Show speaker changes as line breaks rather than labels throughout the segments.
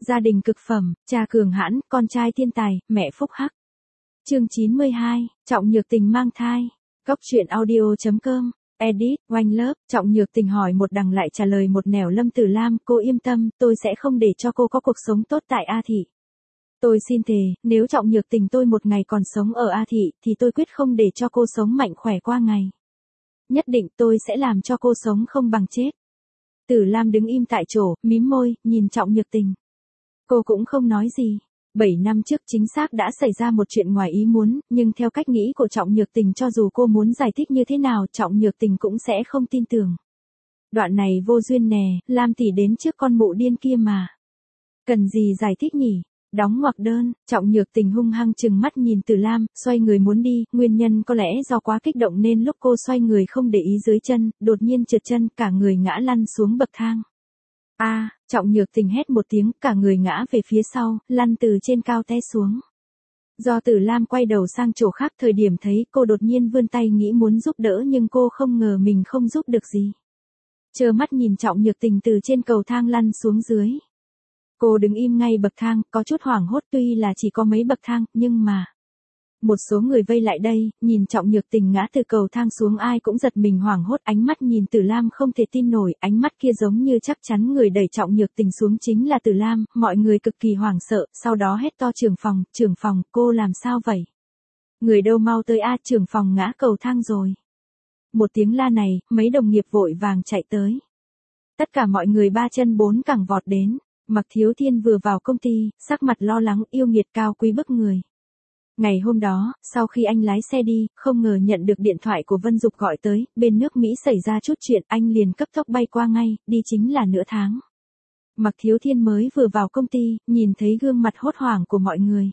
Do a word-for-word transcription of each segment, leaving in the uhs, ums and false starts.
Gia đình cực phẩm, cha cường hãn, con trai thiên tài, mẹ phúc hắc. Chương chín mươi hai, Trọng Nhược Tình mang thai. Góc truyện audio chấm com. Edit, Oanh Lớp, Trọng Nhược Tình hỏi một đằng lại trả lời một nẻo. Lâm Tử Lam, cô yên tâm, tôi sẽ không để cho cô có cuộc sống tốt tại A Thị. Tôi xin thề, nếu Trọng Nhược Tình tôi một ngày còn sống ở A Thị, thì tôi quyết không để cho cô sống mạnh khỏe qua ngày. Nhất định tôi sẽ làm cho cô sống không bằng chết. Tử Lam đứng im tại chỗ, mím môi, nhìn Trọng Nhược Tình. Cô cũng không nói gì. Bảy năm trước chính xác đã xảy ra một chuyện ngoài ý muốn, nhưng theo cách nghĩ của Trọng Nhược Tình cho dù cô muốn giải thích như thế nào Trọng Nhược Tình cũng sẽ không tin tưởng. Đoạn này vô duyên nè, Lam tỷ đến trước con mụ điên kia mà. Cần gì giải thích nhỉ? Đóng ngoặc đơn, Trọng Nhược Tình hung hăng trừng mắt nhìn Tử Lam, xoay người muốn đi, nguyên nhân có lẽ do quá kích động nên lúc cô xoay người không để ý dưới chân, đột nhiên trượt chân, cả người ngã lăn xuống bậc thang. A, à, Trọng Nhược Tình hét một tiếng, cả người ngã về phía sau, lăn từ trên cao té xuống. Do Tử Lam quay đầu sang chỗ khác, thời điểm thấy cô đột nhiên vươn tay nghĩ muốn giúp đỡ nhưng cô không ngờ mình không giúp được gì. Trơ mắt nhìn Trọng Nhược Tình từ trên cầu thang lăn xuống dưới. Cô đứng im ngay bậc thang, có chút hoảng hốt, tuy là chỉ có mấy bậc thang, nhưng mà... Một số người vây lại đây, nhìn Trọng Nhược Tình ngã từ cầu thang xuống ai cũng giật mình hoảng hốt, ánh mắt nhìn Tử Lam không thể tin nổi, ánh mắt kia giống như chắc chắn người đẩy Trọng Nhược Tình xuống chính là Tử Lam, mọi người cực kỳ hoảng sợ, sau đó hét to trưởng phòng, trưởng phòng, cô làm sao vậy? Người đâu mau tới a, trưởng phòng ngã cầu thang rồi. Một tiếng la này, mấy đồng nghiệp vội vàng chạy tới. Tất cả mọi người ba chân bốn cẳng vọt đến. Mạc Thiếu Thiên vừa vào công ty, sắc mặt lo lắng, yêu nghiệt cao quý bức người. Ngày hôm đó, sau khi anh lái xe đi, không ngờ nhận được điện thoại của Vân Dục gọi tới, bên nước Mỹ xảy ra chút chuyện, anh liền cấp tốc bay qua ngay, đi chính là nửa tháng. Mạc Thiếu Thiên mới vừa vào công ty, nhìn thấy gương mặt hốt hoảng của mọi người.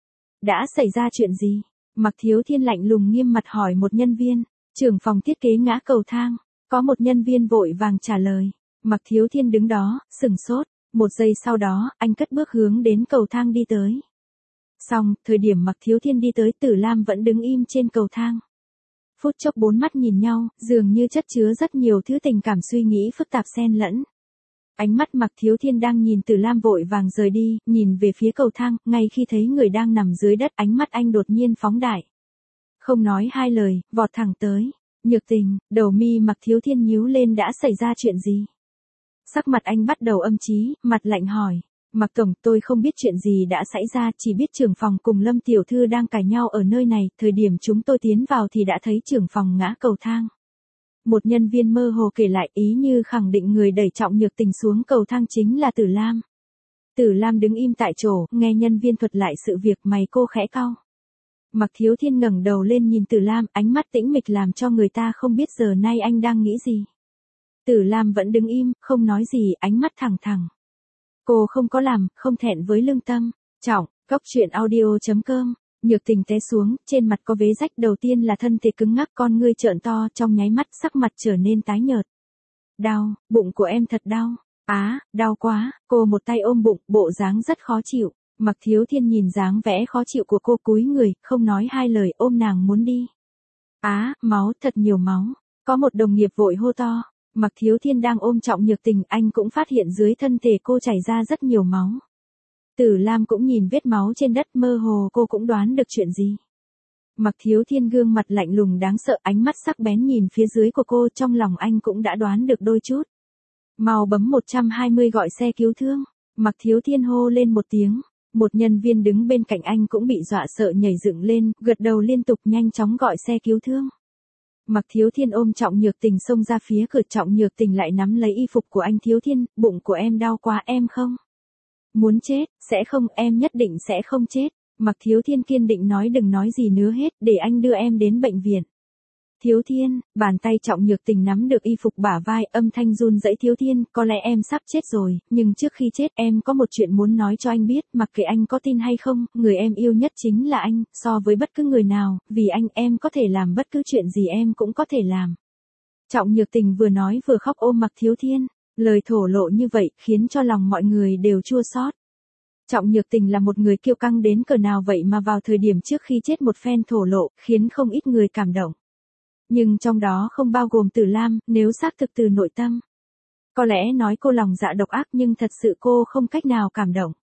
Đã xảy ra chuyện gì? Mạc Thiếu Thiên lạnh lùng nghiêm mặt hỏi một nhân viên, trưởng phòng thiết kế ngã cầu thang. Có một nhân viên vội vàng trả lời. Mạc Thiếu Thiên đứng đó, sừng sốt. Một giây sau đó, anh cất bước hướng đến cầu thang đi tới. Xong, thời điểm Mạc Thiếu Thiên đi tới, Tử Lam vẫn đứng im trên cầu thang. Phút chốc bốn mắt nhìn nhau, dường như chất chứa rất nhiều thứ tình cảm suy nghĩ phức tạp xen lẫn. Ánh mắt Mạc Thiếu Thiên đang nhìn Tử Lam vội vàng rời đi, nhìn về phía cầu thang, ngay khi thấy người đang nằm dưới đất, ánh mắt anh đột nhiên phóng đại. Không nói hai lời, vọt thẳng tới. Nhược Tình, đầu mi Mạc Thiếu Thiên nhíu lên, đã xảy ra chuyện gì? Sắc mặt anh bắt đầu âm chí, mặt lạnh hỏi. Mạc Tổng, tôi không biết chuyện gì đã xảy ra, chỉ biết trưởng phòng cùng Lâm Tiểu Thư đang cãi nhau ở nơi này, thời điểm chúng tôi tiến vào thì đã thấy trưởng phòng ngã cầu thang. Một nhân viên mơ hồ kể lại, ý như khẳng định người đẩy Trọng Nhược Tình xuống cầu thang chính là Tử Lam. Tử Lam đứng im tại chỗ, nghe nhân viên thuật lại sự việc, mày cô khẽ cau. Mạc Thiếu Thiên ngẩng đầu lên nhìn Tử Lam, ánh mắt tĩnh mịch làm cho người ta không biết giờ nay anh đang nghĩ gì. Tử Lam vẫn đứng im, không nói gì, ánh mắt thẳng thẳng. Cô không có làm, không thẹn với lương tâm. Trọng, góc truyện audio chấm com. Nhược Tình té xuống, trên mặt có vết rách, đầu tiên là thân thể cứng ngắc, con ngươi trợn to, trong nháy mắt sắc mặt trở nên tái nhợt. Đau, bụng của em thật đau. Á, à, đau quá, cô một tay ôm bụng, bộ dáng rất khó chịu. Mạc Thiếu Thiên nhìn dáng vẻ khó chịu của cô cúi người, không nói hai lời, ôm nàng muốn đi. Á, à, máu, thật nhiều máu. Có một đồng nghiệp vội hô to. Mạc Thiếu Thiên đang ôm Trọng Nhược Tình, anh cũng phát hiện dưới thân thể cô chảy ra rất nhiều máu. Tử Lam cũng nhìn vết máu trên đất, mơ hồ cô cũng đoán được chuyện gì. Mạc Thiếu Thiên gương mặt lạnh lùng đáng sợ, ánh mắt sắc bén nhìn phía dưới của cô, trong lòng anh cũng đã đoán được đôi chút. Mau bấm một hai không gọi xe cứu thương. Mạc Thiếu Thiên hô lên một tiếng, một nhân viên đứng bên cạnh anh cũng bị dọa sợ nhảy dựng lên, gật đầu liên tục nhanh chóng gọi xe cứu thương. Mạc Thiếu Thiên ôm Trọng Nhược Tình xông ra phía cửa, Trọng Nhược Tình lại nắm lấy y phục của anh. Thiếu Thiên, bụng của em đau quá, em không muốn chết. Sẽ không, em nhất định sẽ không chết. Mạc Thiếu Thiên kiên định nói, đừng nói gì nữa hết, để anh đưa em đến bệnh viện. Thiếu Thiên, bàn tay Trọng Nhược Tình nắm được y phục bả vai, âm thanh run rẩy. Thiếu Thiên, có lẽ em sắp chết rồi, nhưng trước khi chết em có một chuyện muốn nói cho anh biết, mặc kệ anh có tin hay không, người em yêu nhất chính là anh, so với bất cứ người nào, vì anh em có thể làm bất cứ chuyện gì em cũng có thể làm. Trọng Nhược Tình vừa nói vừa khóc ôm Mạc Thiếu Thiên, lời thổ lộ như vậy khiến cho lòng mọi người đều chua xót. Trọng Nhược Tình là một người kiêu căng đến cỡ nào vậy mà vào thời điểm trước khi chết một phen thổ lộ, khiến không ít người cảm động. Nhưng trong đó không bao gồm Tử Lam, nếu xác thực từ nội tâm. Có lẽ nói cô lòng dạ độc ác nhưng thật sự cô không cách nào cảm động.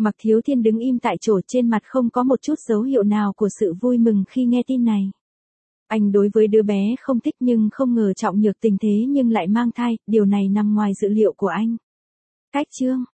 Mạc Thiếu Thiên đứng im tại chỗ, trên mặt không có một chút dấu hiệu nào của sự vui mừng khi nghe tin này. Anh đối với đứa bé không thích nhưng không ngờ Trọng Nhược Tình thế nhưng lại mang thai, điều này nằm ngoài dự liệu của anh. Cách chương